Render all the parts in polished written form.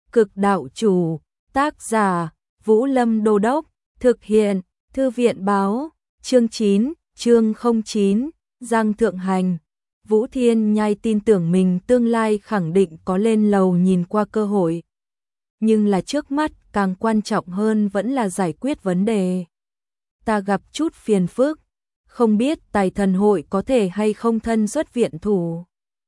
Cực đạo chủ, tác giả, Vũ Lâm Đô Đốc, thực hiện, Thư viện báo, chương 9, chương 09, Giang Thượng Hành. Vũ Thiên Nhai tin tưởng mình tương lai khẳng định có lên lầu nhìn qua cơ hội. Nhưng là trước mắt càng quan trọng hơn vẫn là giải quyết vấn đề. Ta gặp chút phiền phức, không biết Tài Thần hội có thể hay không thân xuất viện thủ.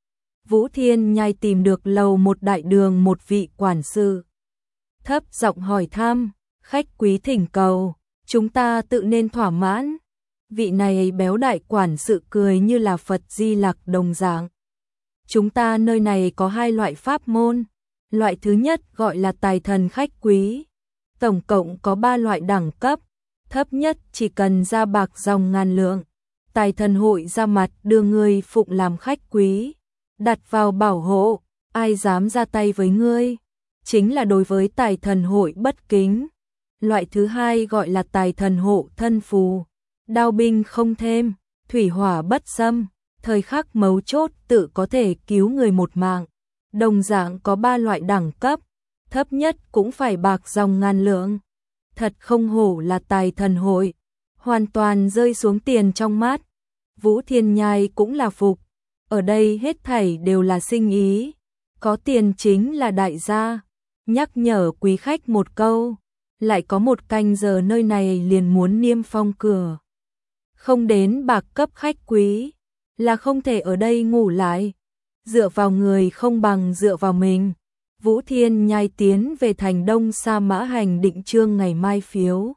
Vũ Thiên Nhai tìm được lầu một đại đường một vị quản sự. Thấp giọng hỏi thăm, khách quý thỉnh cầu, chúng ta tự nên thỏa mãn. Vị này béo đại quản sự cười như là Phật Di Lặc đồng dạng. Chúng ta nơi này có hai loại pháp môn. Loại thứ nhất gọi là tài thần khách quý. Tổng cộng có 3 loại đẳng cấp. Thấp nhất chỉ cần ra bạc dòng ngàn lượng. Tài thần hội ra mặt đưa ngươi phụng làm khách quý. Đặt vào bảo hộ, ai dám ra tay với ngươi. Chính là đối với tài thần hội bất kính. Loại thứ hai gọi là tài thần hộ thân phù. Đao binh không thêm, thủy hỏa bất xâm, thời khắc mấu chốt tự có thể cứu người một mạng. Đồng dạng có 3 loại đẳng cấp, thấp nhất cũng phải bạc dòng ngàn lượng. Thật không hổ là tài thần hội, hoàn toàn rơi xuống tiền trong mắt. Vũ Thiên Nhai cũng là phục, ở đây hết thảy đều là sinh ý, có tiền chính là đại gia. Nhắc nhở quý khách một câu, lại có một canh giờ nơi này liền muốn niêm phong cửa. Không đến bạc cấp khách quý, là không thể ở đây ngủ lại. Dựa vào người không bằng dựa vào mình. Vũ Thiên Nhai tiến về thành Đông Sa Mã Hành định trương ngày mai phiếu.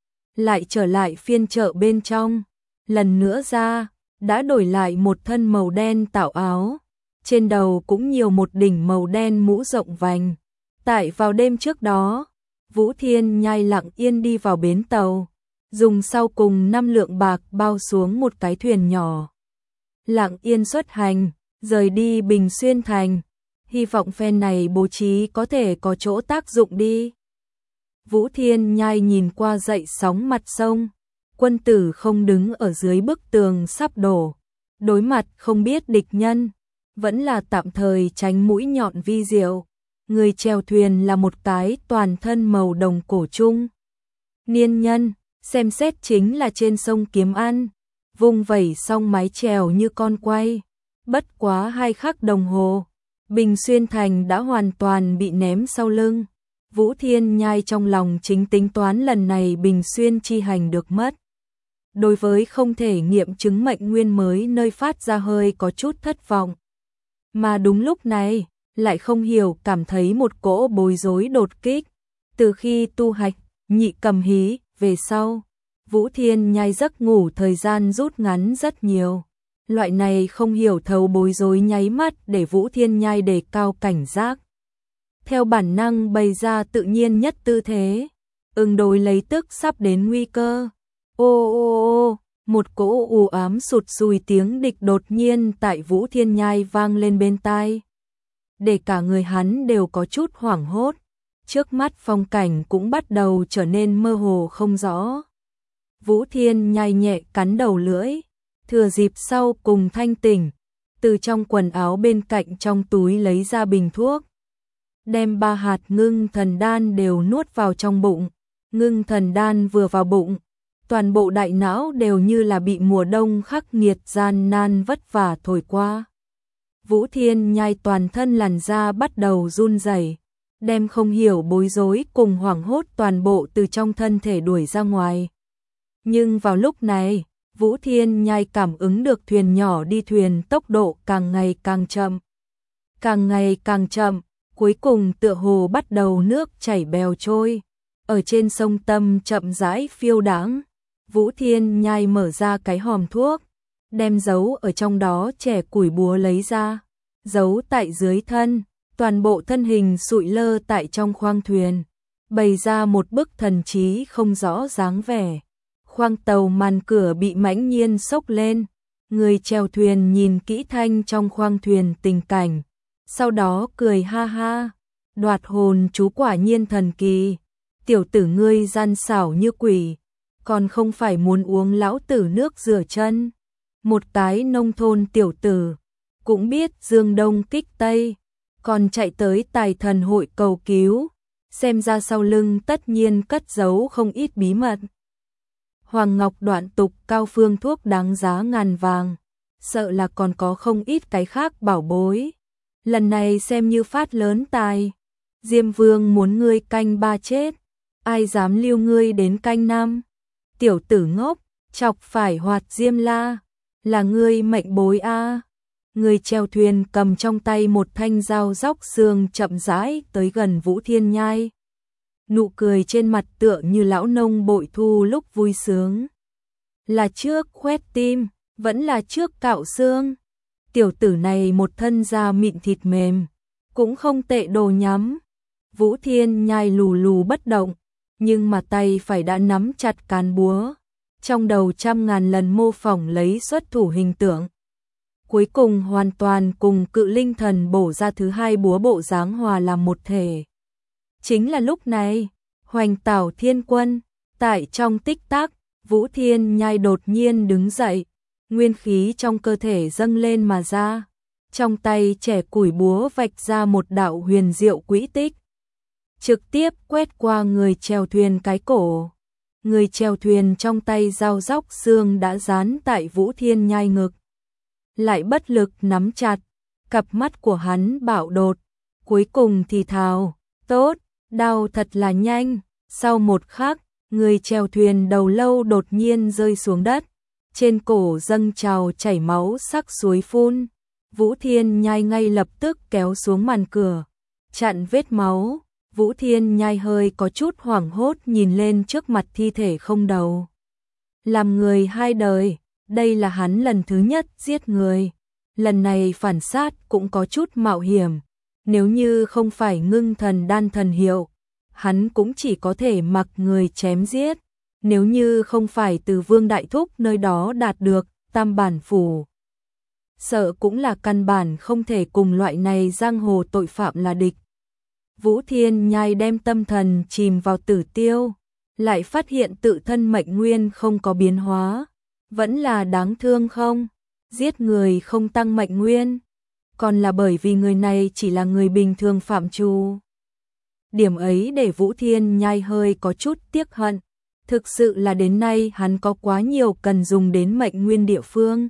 Lại trở lại phiên chợ bên trong. Lần nữa ra, đã đổi lại một thân màu đen tạo áo. Trên đầu cũng nhiều một đỉnh màu đen mũ rộng vành. Tại vào đêm trước đó, Vũ Thiên Nhai lặng yên đi vào bến tàu. Dùng sau cùng 5 lượng bạc bao xuống một cái thuyền nhỏ. Lặng yên xuất hành, rời đi Bình Xuyên thành. Hy vọng phen này bố trí có thể có chỗ tác dụng đi. Vũ Thiên Nhai nhìn qua dậy sóng mặt sông. Quân tử không đứng ở dưới bức tường sắp đổ. Đối mặt không biết địch nhân. Vẫn là tạm thời tránh mũi nhọn vi diệu. Người chèo thuyền là một cái toàn thân màu đồng cổ trung niên nhân. Xem xét chính là trên sông kiếm ăn, vung vẩy xong mái chèo như con quay. Bất quá 2 khắc đồng hồ, Bình Xuyên thành đã hoàn toàn bị ném sau lưng. Vũ Thiên Nhai trong lòng chính tính toán lần này Bình Xuyên chi hành được mất. Đối với không thể nghiệm chứng mệnh nguyên mới nơi phát ra hơi có chút thất vọng. Mà đúng lúc này, lại không hiểu cảm thấy một cỗ bối rối đột kích. Từ khi tu hạch, nhị cầm hí, về sau, Vũ Thiên Nhai giấc ngủ thời gian rút ngắn rất nhiều. Loại này không hiểu thấu bối rối nháy mắt để Vũ Thiên Nhai đề cao cảnh giác. Theo bản năng bày ra tự nhiên nhất tư thế, ứng đối lấy tức sắp đến nguy cơ. Ô ô ô, một cỗ u ám sụt sùi tiếng địch đột nhiên tại Vũ Thiên Nhai vang lên bên tai. Để cả người hắn đều có chút hoảng hốt. Trước mắt phong cảnh cũng bắt đầu trở nên mơ hồ không rõ. Vũ Thiên Nhai nhẹ cắn đầu lưỡi, thừa dịp sau cùng thanh tỉnh, từ trong quần áo bên cạnh trong túi lấy ra bình thuốc. Đem 3 hạt ngưng thần đan đều nuốt vào trong bụng. Ngưng thần đan vừa vào bụng, toàn bộ đại não đều như là bị mùa đông khắc nghiệt gian nan vất vả thổi qua. Vũ Thiên Nhai toàn thân làn da bắt đầu run rẩy. Đem không hiểu bối rối cùng hoảng hốt toàn bộ từ trong thân thể đuổi ra ngoài. Nhưng vào lúc này, Vũ Thiên Nhai cảm ứng được thuyền nhỏ đi thuyền tốc độ càng ngày càng chậm. Càng ngày càng chậm, cuối cùng tựa hồ bắt đầu nước chảy bèo trôi. Ở trên sông Tâm chậm rãi phiêu đãng. Vũ Thiên Nhai mở ra cái hòm thuốc, đem giấu ở trong đó chẻ củi búa lấy ra, giấu tại dưới thân. Toàn bộ thân hình sụi lơ tại trong khoang thuyền, bày ra một bức thần trí không rõ dáng vẻ. Khoang tàu màn cửa bị mãnh nhiên xốc lên, người chèo thuyền nhìn kỹ thanh trong khoang thuyền tình cảnh, sau đó cười ha ha, đoạt hồn chú quả nhiên thần kỳ, tiểu tử ngươi gian xảo như quỷ, còn không phải muốn uống lão tử nước rửa chân. Một cái nông thôn tiểu tử, cũng biết dương đông kích tây. còn chạy tới Tài Thần hội cầu cứu, xem ra sau lưng tất nhiên cất giấu không ít bí mật. Hoàng Ngọc Đoạn Tục cao phương thuốc đáng giá ngàn vàng, sợ là còn có không ít cái khác bảo bối. Lần này xem như phát lớn tài. Diêm Vương muốn ngươi canh 3 chết, ai dám lưu ngươi đến canh 5. Tiểu tử ngốc, chọc phải Hoạt Diêm La, là ngươi mệnh bối a. Người chèo thuyền cầm trong tay một thanh dao róc xương chậm rãi tới gần Vũ Thiên Nhai. Nụ cười trên mặt tựa như lão nông bội thu lúc vui sướng. Là trước khoét tim, vẫn là trước cạo xương. Tiểu tử này một thân da mịn thịt mềm, cũng không tệ đồ nhắm. Vũ Thiên Nhai lù lù bất động, nhưng mà tay phải đã nắm chặt cán búa, trong đầu trăm ngàn lần mô phỏng lấy xuất thủ hình tượng. Cuối cùng hoàn toàn cùng Cự Linh Thần bổ ra thứ hai búa bộ dáng hòa làm một thể. Chính là lúc này, Hoành Tảo Thiên Quân, tại trong tích tắc, Vũ Thiên Nhai đột nhiên đứng dậy, nguyên khí trong cơ thể dâng lên mà ra, trong tay trẻ củi búa vạch ra một đạo huyền diệu quỹ tích, trực tiếp quét qua người chèo thuyền cái cổ. Người chèo thuyền trong tay dao róc xương đã dán tại Vũ Thiên Nhai ngực, lại bất lực nắm chặt, cặp mắt của hắn bạo đột, cuối cùng thì thào, tốt, đau thật là nhanh. Sau một khắc, người chèo thuyền đầu lâu đột nhiên rơi xuống đất, trên cổ dâng trào chảy máu sắc suối phun. Vũ Thiên Nhai ngay lập tức kéo xuống màn cửa, chặn vết máu. Vũ Thiên Nhai hơi có chút hoảng hốt nhìn lên trước mặt thi thể không đầu. Làm người hai đời, đây là hắn lần thứ nhất giết người. Lần này phản sát cũng có chút mạo hiểm. Nếu như không phải ngưng thần đan thần hiệu, hắn cũng chỉ có thể mặc người chém giết. Nếu như không phải từ Vương Đại Thúc nơi đó đạt được Tam Bản Phủ, sợ cũng là căn bản không thể cùng loại này giang hồ tội phạm là địch. Vũ Thiên Nhai đem tâm thần chìm vào tử tiêu, lại phát hiện tự thân mệnh nguyên không có biến hóa. Vẫn là đáng thương không? Giết người không tăng mệnh nguyên, còn là bởi vì người này chỉ là người bình thường phạm trù. Điểm ấy để Vũ Thiên Nhai hơi có chút tiếc hận. Thực sự là đến nay hắn có quá nhiều cần dùng đến mệnh nguyên địa phương,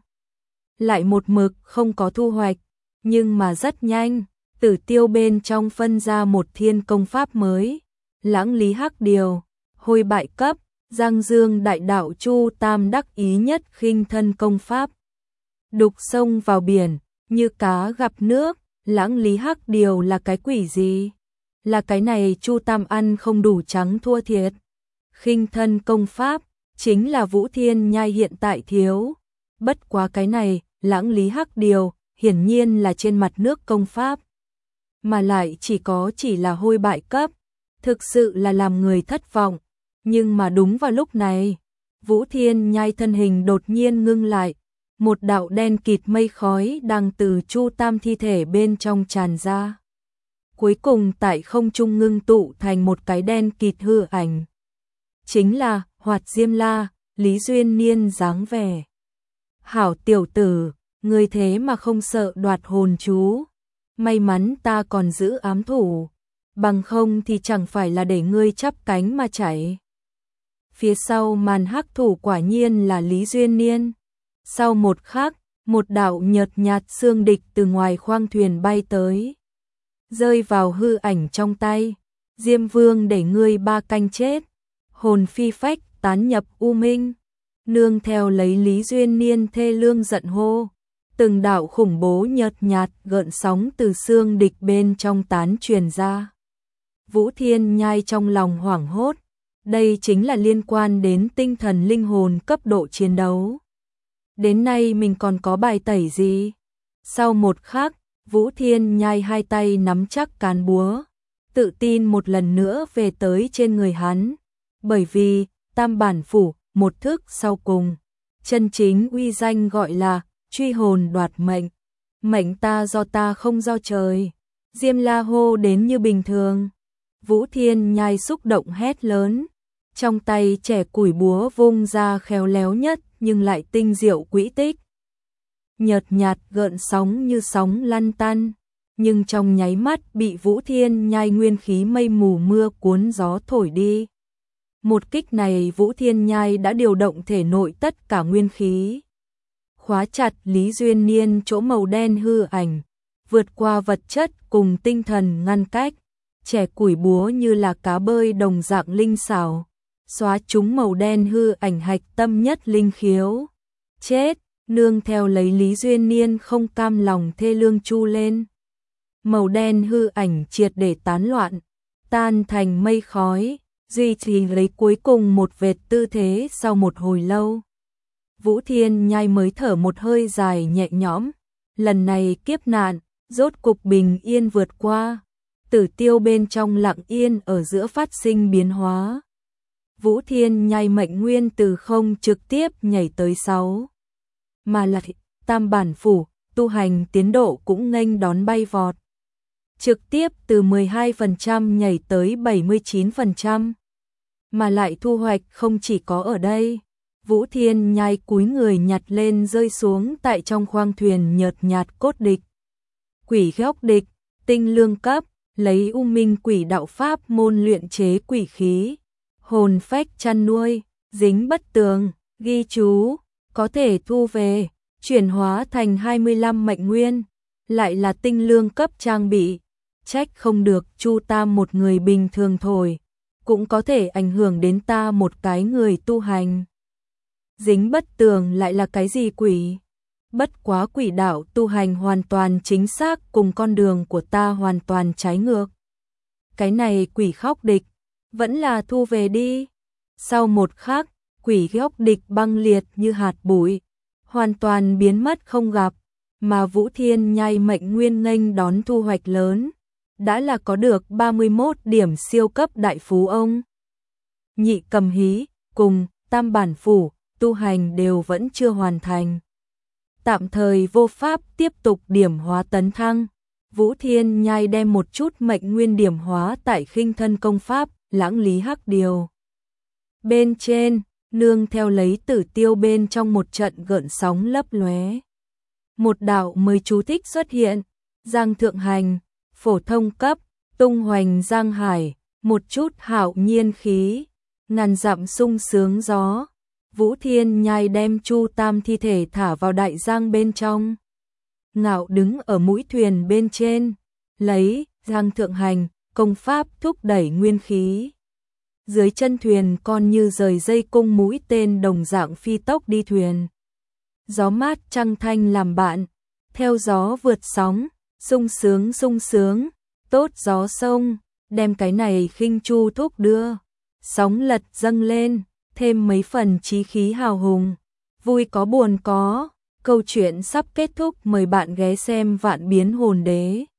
lại một mực không có thu hoạch. Nhưng mà rất nhanh, tử tiêu bên trong phân ra một thiên công pháp mới. Lãng Lý Hắc Điều, Hôi Bại Cấp, Giang Dương Đại Đạo Chu Tam đắc ý nhất khinh thân công pháp. Đục sông vào biển, như cá gặp nước. Lãng Lý Hắc Điều là cái quỷ gì? Là cái này Chu Tam ăn không đủ trắng thua thiệt. Khinh thân công pháp chính là Vũ Thiên Nhai hiện tại thiếu. Bất quá cái này, Lãng Lý Hắc Điều, hiển nhiên là trên mặt nước công pháp, mà lại chỉ là hôi bại cấp, thực sự là làm người thất vọng. Nhưng mà đúng vào lúc này, Vũ Thiên Nhai thân hình đột nhiên ngưng lại, một đạo đen kịt mây khói đang từ Chu Tam thi thể bên trong tràn ra. Cuối cùng tại không trung ngưng tụ thành một cái đen kịt hư ảnh. Chính là Hoạt Diêm La, Lý Duyên Niên dáng vẻ. Hảo tiểu tử, ngươi thế mà không sợ đoạt hồn chú. May mắn ta còn giữ ám thủ, bằng không thì chẳng phải là để ngươi chắp cánh mà chạy. Phía sau màn hắc thủ quả nhiên là Lý Duyên Niên. Sau một khắc, một đạo nhợt nhạt xương địch từ ngoài khoang thuyền bay tới, rơi vào hư ảnh trong tay. Diêm Vương để ngươi 3 canh chết, hồn phi phách tán nhập u minh. Nương theo lấy Lý Duyên Niên thê lương giận hô, từng đạo khủng bố nhợt nhạt gợn sóng từ xương địch bên trong tán truyền ra. Vũ Thiên Nhai trong lòng hoảng hốt, đây chính là liên quan đến tinh thần linh hồn cấp độ chiến đấu. Đến nay mình còn có bài tẩy gì? Sau một khắc, Vũ Thiên Nhai hai tay nắm chắc cán búa, tự tin một lần nữa về tới trên người hắn. Bởi vì, Tam Bản Phủ, một thức sau cùng, chân chính uy danh gọi là truy hồn đoạt mệnh. Mệnh ta do ta không do trời. Diêm La hô đến như bình thường. Vũ Thiên Nhai xúc động hét lớn, trong tay trẻ củi búa vung ra khéo léo nhất nhưng lại tinh diệu quỹ tích. Nhợt nhạt gợn sóng như sóng lăn tăn, nhưng trong nháy mắt bị Vũ Thiên Nhai nguyên khí mây mù mưa cuốn gió thổi đi. Một kích này Vũ Thiên Nhai đã điều động thể nội tất cả nguyên khí, khóa chặt Lý Duyên Niên chỗ màu đen hư ảnh, vượt qua vật chất cùng tinh thần ngăn cách, trẻ củi búa như là cá bơi đồng dạng linh xảo, xóa chúng màu đen hư ảnh hạch tâm nhất linh khiếu. Chết, nương theo lấy Lý Duyên Niên không cam lòng thê lương chu lên. Màu đen hư ảnh triệt để tán loạn, tan thành mây khói, duy trì lấy cuối cùng một vệt tư thế sau một hồi lâu. Vũ Thiên Nhai mới thở một hơi dài nhẹ nhõm, lần này kiếp nạn, rốt cục bình yên vượt qua, Tử Tiêu bên trong lặng yên ở giữa phát sinh biến hóa. Vũ Thiên Nhai mệnh nguyên từ không trực tiếp nhảy tới 6, mà là Tam Bản Phủ, tu hành tiến độ cũng nghênh đón bay vọt. Trực tiếp từ 12% nhảy tới 79%, mà lại thu hoạch không chỉ có ở đây. Vũ Thiên Nhai cúi người nhặt lên rơi xuống tại trong khoang thuyền nhợt nhạt cốt địch. Quỷ góc địch, tinh lương cấp, lấy U Minh Quỷ đạo pháp môn luyện chế quỷ khí, hồn phách chăn nuôi, dính bất tường, ghi chú, có thể thu về, chuyển hóa thành 25 mệnh nguyên, lại là tinh lương cấp trang bị, trách không được Chu Tam một người bình thường thôi, cũng có thể ảnh hưởng đến ta một cái người tu hành. Dính bất tường lại là cái gì quỷ? Bất quá quỷ đạo tu hành hoàn toàn chính xác cùng con đường của ta hoàn toàn trái ngược. Cái này quỷ khóc địch, vẫn là thu về đi. Sau một khắc, quỷ góc địch băng liệt như hạt bụi, hoàn toàn biến mất không gặp, mà Vũ Thiên Nhai mệnh nguyên nghênh đón thu hoạch lớn, đã là có được 31 điểm siêu cấp đại phú ông. Nhị Cầm Hí cùng Tam Bản Phủ tu hành đều vẫn chưa hoàn thành, tạm thời vô pháp tiếp tục điểm hóa tấn thăng. Vũ Thiên Nhai đem một chút mệnh nguyên điểm hóa tại khinh thân công pháp Lãng Lý Hắc Điều bên trên, nương theo lấy Tử Tiêu bên trong một trận gợn sóng lấp lóe. Một đạo mới chú thích xuất hiện, Giang Thượng Hành, phổ thông cấp, tung hoành Giang Hải, một chút hạo nhiên khí, ngàn dặm sung sướng gió. Vũ Thiên Nhai đem Chu Tam thi thể thả vào đại giang bên trong, ngạo đứng ở mũi thuyền bên trên, lấy Giang Thượng Hành công pháp thúc đẩy nguyên khí. Dưới chân thuyền con như rời dây cung mũi tên đồng dạng phi tốc đi thuyền. Gió mát trăng thanh làm bạn, theo gió vượt sóng, sung sướng, tốt gió sông, đem cái này khinh chu thúc đưa. Sóng lật dâng lên, thêm mấy phần chí khí hào hùng, vui có buồn có. Câu chuyện sắp kết thúc, mời bạn ghé xem Vạn Biến Hồn Đế.